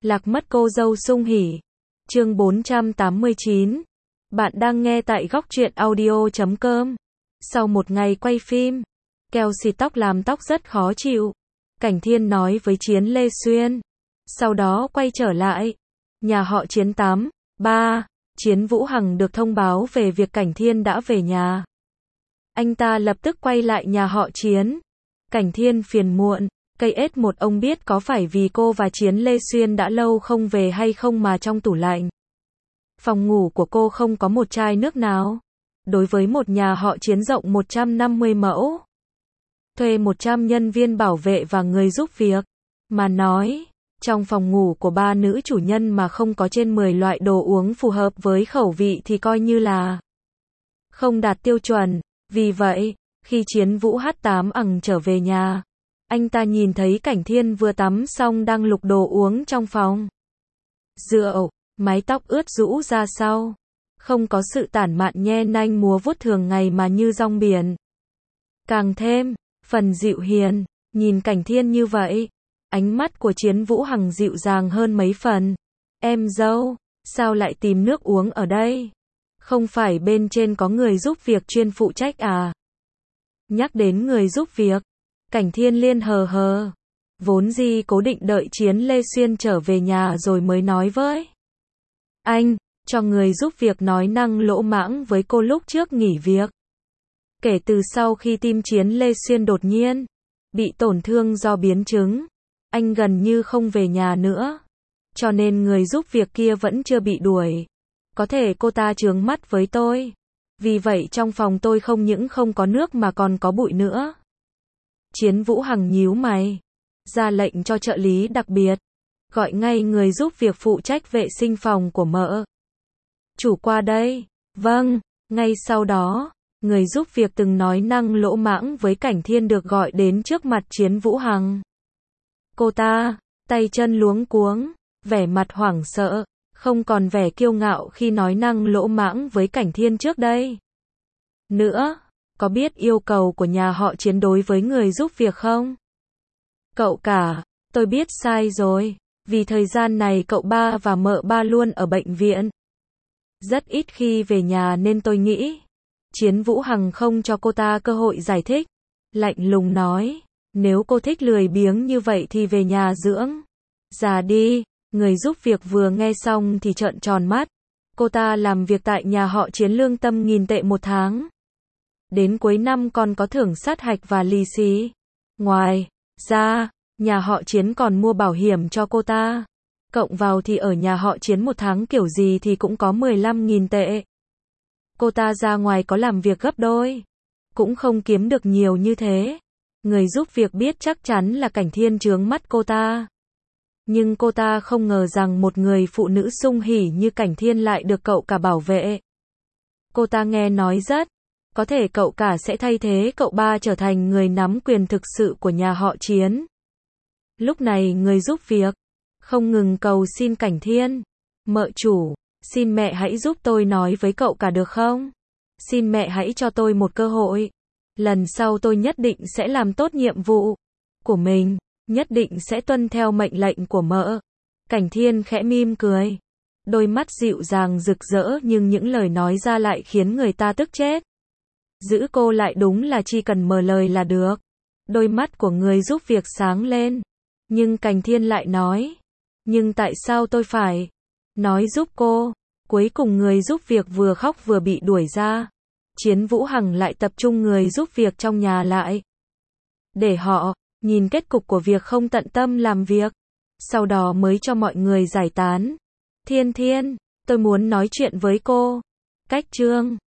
Lạc mất cô dâu sung hỉ. Chương 489. Bạn đang nghe tại góc truyện audio.com. Sau một ngày quay phim, keo xịt tóc làm tóc rất khó chịu. Cảnh Thiên nói với Chiến Lê Xuyên. Sau đó quay trở lại nhà họ Chiến 3. Chiến Vũ Hằng được thông báo về việc Cảnh Thiên đã về nhà. Anh ta lập tức quay lại nhà họ Chiến. Cảnh Thiên phiền muộn. Cây ết một ông biết có phải vì cô và Chiến Lê Xuyên đã lâu không về hay không mà trong tủ lạnh phòng ngủ của cô không có một chai nước nào. Đối với một nhà họ Chiến rộng 150 mẫu, thuê 100 nhân viên bảo vệ và người giúp việc, mà nói, trong phòng ngủ của ba nữ chủ nhân mà không có trên 10 loại đồ uống phù hợp với khẩu vị thì coi như là không đạt tiêu chuẩn. Vì vậy, khi Chiến Vũ H8 trở về nhà, anh ta nhìn thấy Cảnh Thiên vừa tắm xong đang lục đồ uống trong phòng. Rượu, mái tóc ướt rũ ra sau, không có sự tản mạn nhe nanh múa vuốt thường ngày mà như rong biển. Càng thêm, phần dịu hiền, nhìn Cảnh Thiên như vậy, ánh mắt của Chiến Vũ Hằng dịu dàng hơn mấy phần. Em dâu, sao lại tìm nước uống ở đây? Không phải bên trên có người giúp việc chuyên phụ trách à? Nhắc đến người giúp việc, Cảnh Thiên liền hờ hờ. Vốn dĩ cố định đợi Chiến Lê Xuyên trở về nhà rồi mới nói với anh, cho người giúp việc nói năng lỗ mãng với cô lúc trước nghỉ việc. Kể từ sau khi tim Chiến Lê Xuyên đột nhiên bị tổn thương do biến chứng, anh gần như không về nhà nữa. Cho nên người giúp việc kia vẫn chưa bị đuổi. Có thể cô ta chướng mắt với tôi. Vì vậy trong phòng tôi không những không có nước mà còn có bụi nữa. Chiến Vũ Hằng nhíu mày, ra lệnh cho trợ lý đặc biệt, gọi ngay người giúp việc phụ trách vệ sinh phòng của mợ chủ qua đây. Vâng. Ngay sau đó, người giúp việc từng nói năng lỗ mãng với Cảnh Thiên được gọi đến trước mặt Chiến Vũ Hằng. Cô ta, tay chân luống cuống, vẻ mặt hoảng sợ, không còn vẻ kiêu ngạo khi nói năng lỗ mãng với Cảnh Thiên trước đây nữa. Có biết yêu cầu của nhà họ Chiến đối với người giúp việc không? Cậu cả, tôi biết sai rồi. Vì thời gian này cậu ba và mợ ba luôn ở bệnh viện, rất ít khi về nhà nên tôi nghĩ. Chiến Vũ Hằng không cho cô ta cơ hội giải thích, lạnh lùng nói, nếu cô thích lười biếng như vậy thì về nhà dưỡng già đi. Người giúp việc vừa nghe xong thì trợn tròn mắt. Cô ta làm việc tại nhà họ Chiến lương tâm 1.000 tệ một tháng. Đến cuối năm còn có thưởng sát hạch và lì xì. Ngoài ra, nhà họ Chiến còn mua bảo hiểm cho cô ta. Cộng vào thì ở nhà họ Chiến một tháng kiểu gì thì cũng có 15.000 tệ. Cô ta ra ngoài có làm việc gấp đôi, cũng không kiếm được nhiều như thế. Người giúp việc biết chắc chắn là Cảnh Thiên chướng mắt cô ta. Nhưng cô ta không ngờ rằng một người phụ nữ sung hỉ như Cảnh Thiên lại được cậu cả bảo vệ. Cô ta nghe nói rất có thể cậu cả sẽ thay thế cậu ba trở thành người nắm quyền thực sự của nhà họ Chiến. Lúc này người giúp việc không ngừng cầu xin Cảnh Thiên. Mợ chủ, xin mẹ hãy giúp tôi nói với cậu cả được không? Xin mẹ hãy cho tôi một cơ hội. Lần sau tôi nhất định sẽ làm tốt nhiệm vụ của mình, nhất định sẽ tuân theo mệnh lệnh của mợ. Cảnh Thiên khẽ mỉm cười, đôi mắt dịu dàng rực rỡ nhưng những lời nói ra lại khiến người ta tức chết. Giữ cô lại đúng là chỉ cần mở lời là được. Đôi mắt của người giúp việc sáng lên. Nhưng Cảnh Thiên lại nói, nhưng tại sao tôi phải nói giúp cô? Cuối cùng người giúp việc vừa khóc vừa bị đuổi ra. Chiến Vũ Hằng lại tập trung người giúp việc trong nhà lại, để họ nhìn kết cục của việc không tận tâm làm việc. Sau đó mới cho mọi người giải tán. Thiên Thiên, tôi muốn nói chuyện với cô. Cách chương